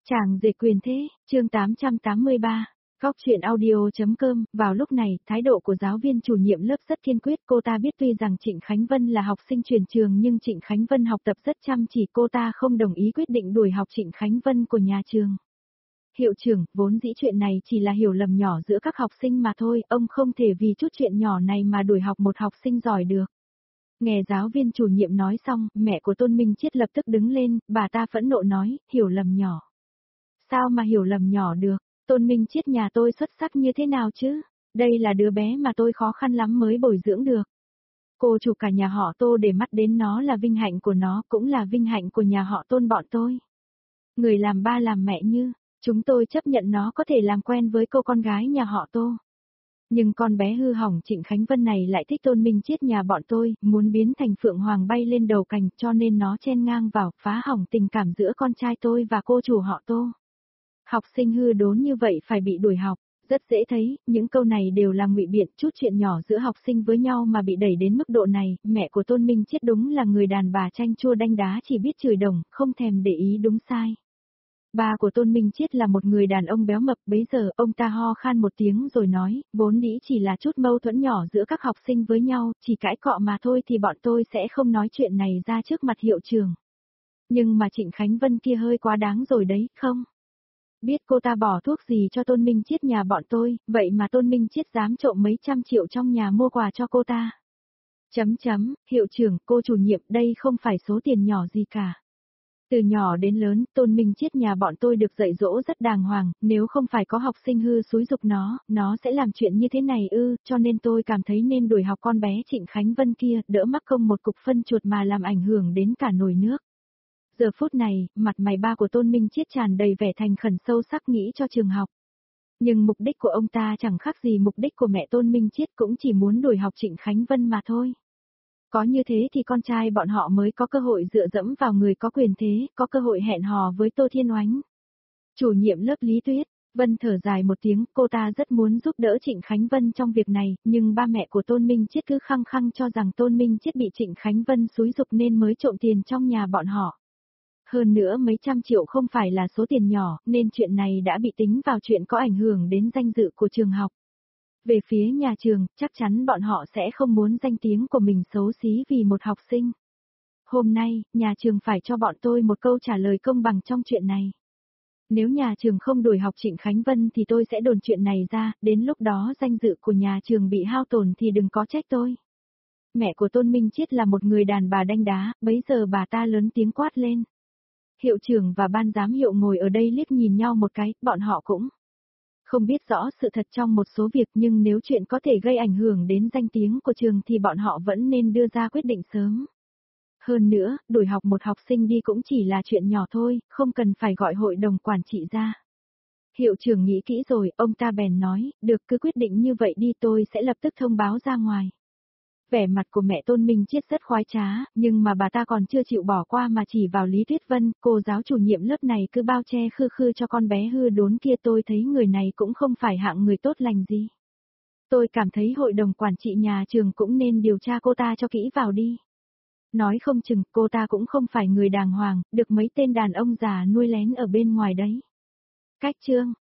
Chàng dệt quyền thế, chương 883. Góc chuyện audio.com, vào lúc này, thái độ của giáo viên chủ nhiệm lớp rất kiên quyết, cô ta biết tuy rằng Trịnh Khánh Vân là học sinh chuyển trường nhưng Trịnh Khánh Vân học tập rất chăm chỉ, cô ta không đồng ý quyết định đuổi học Trịnh Khánh Vân của nhà trường. Hiệu trưởng, vốn dĩ chuyện này chỉ là hiểu lầm nhỏ giữa các học sinh mà thôi, ông không thể vì chút chuyện nhỏ này mà đuổi học một học sinh giỏi được. Nghe giáo viên chủ nhiệm nói xong, mẹ của Tôn Minh Chiết lập tức đứng lên, bà ta phẫn nộ nói, hiểu lầm nhỏ. Sao mà hiểu lầm nhỏ được, Tôn Minh Chiết nhà tôi xuất sắc như thế nào chứ, đây là đứa bé mà tôi khó khăn lắm mới bồi dưỡng được. Cô chủ cả nhà họ Tô để mắt đến nó là vinh hạnh của nó, cũng là vinh hạnh của nhà họ Tôn bọn tôi. Người làm ba làm mẹ như, chúng tôi chấp nhận nó có thể làm quen với cô con gái nhà họ Tô. Nhưng con bé hư hỏng Trịnh Khánh Vân này lại thích Tôn Minh Chiết nhà bọn tôi, muốn biến thành phượng hoàng bay lên đầu cành, cho nên nó chen ngang vào, phá hỏng tình cảm giữa con trai tôi và cô chủ họ Tô. Học sinh hư đốn như vậy phải bị đuổi học, rất dễ thấy, những câu này đều là ngụy biện, chút chuyện nhỏ giữa học sinh với nhau mà bị đẩy đến mức độ này, mẹ của Tôn Minh Chiết đúng là người đàn bà chanh chua đanh đá, chỉ biết chửi đồng, không thèm để ý đúng sai. Ba của Tôn Minh Chiết là một người đàn ông béo mập, bấy giờ ông ta ho khan một tiếng rồi nói, vốn dĩ chỉ là chút mâu thuẫn nhỏ giữa các học sinh với nhau, chỉ cãi cọ mà thôi thì bọn tôi sẽ không nói chuyện này ra trước mặt hiệu trưởng. Nhưng mà Trịnh Khánh Vân kia hơi quá đáng rồi đấy, không? Biết cô ta bỏ thuốc gì cho Tôn Minh Chiết nhà bọn tôi, vậy mà Tôn Minh Chiết dám trộm mấy trăm triệu trong nhà mua quà cho cô ta. Hiệu trưởng, cô chủ nhiệm, đây không phải số tiền nhỏ gì cả. Từ nhỏ đến lớn, Tôn Minh Chiết nhà bọn tôi được dạy dỗ rất đàng hoàng, nếu không phải có học sinh hư xúi giục nó sẽ làm chuyện như thế này ư, cho nên tôi cảm thấy nên đuổi học con bé Trịnh Khánh Vân kia, đỡ mắc công một cục phân chuột mà làm ảnh hưởng đến cả nồi nước. Giờ phút này, mặt mày ba của Tôn Minh Chiết tràn đầy vẻ thành khẩn sâu sắc nghĩ cho trường học. Nhưng mục đích của ông ta chẳng khác gì mục đích của mẹ Tôn Minh Chiết, cũng chỉ muốn đuổi học Trịnh Khánh Vân mà thôi. Có như thế thì con trai bọn họ mới có cơ hội dựa dẫm vào người có quyền thế, có cơ hội hẹn hò với Tô Thiên Oánh. Chủ nhiệm lớp Lý Tuyết, Vân thở dài một tiếng, cô ta rất muốn giúp đỡ Trịnh Khánh Vân trong việc này, nhưng ba mẹ của Tôn Minh Chiết cứ khăng khăng cho rằng Tôn Minh Chiết bị Trịnh Khánh Vân xúi giục nên mới trộm tiền trong nhà bọn họ. Hơn nữa mấy trăm triệu không phải là số tiền nhỏ, nên chuyện này đã bị tính vào chuyện có ảnh hưởng đến danh dự của trường học. Về phía nhà trường, chắc chắn bọn họ sẽ không muốn danh tiếng của mình xấu xí vì một học sinh. Hôm nay, nhà trường phải cho bọn tôi một câu trả lời công bằng trong chuyện này. Nếu nhà trường không đuổi học Trịnh Khánh Vân thì tôi sẽ đồn chuyện này ra, đến lúc đó danh dự của nhà trường bị hao tổn thì đừng có trách tôi. Mẹ của Tôn Minh Chiết là một người đàn bà đanh đá, bấy giờ bà ta lớn tiếng quát lên. Hiệu trưởng và ban giám hiệu ngồi ở đây liếc nhìn nhau một cái, bọn họ cũng không biết rõ sự thật trong một số việc, nhưng nếu chuyện có thể gây ảnh hưởng đến danh tiếng của trường thì bọn họ vẫn nên đưa ra quyết định sớm. Hơn nữa, đuổi học một học sinh đi cũng chỉ là chuyện nhỏ thôi, không cần phải gọi hội đồng quản trị ra. Hiệu trưởng nghĩ kỹ rồi, ông ta bèn nói, được cứ quyết định như vậy đi, tôi sẽ lập tức thông báo ra ngoài. Vẻ mặt của mẹ Tôn Minh Chiết rất khoái trá, nhưng mà bà ta còn chưa chịu bỏ qua mà chỉ vào Lý Tuyết Vân, cô giáo chủ nhiệm lớp này cứ bao che khư khư cho con bé hư đốn kia, tôi thấy người này cũng không phải hạng người tốt lành gì. Tôi cảm thấy hội đồng quản trị nhà trường cũng nên điều tra cô ta cho kỹ vào đi. Nói không chừng cô ta cũng không phải người đàng hoàng, được mấy tên đàn ông già nuôi lén ở bên ngoài đấy. Cách chương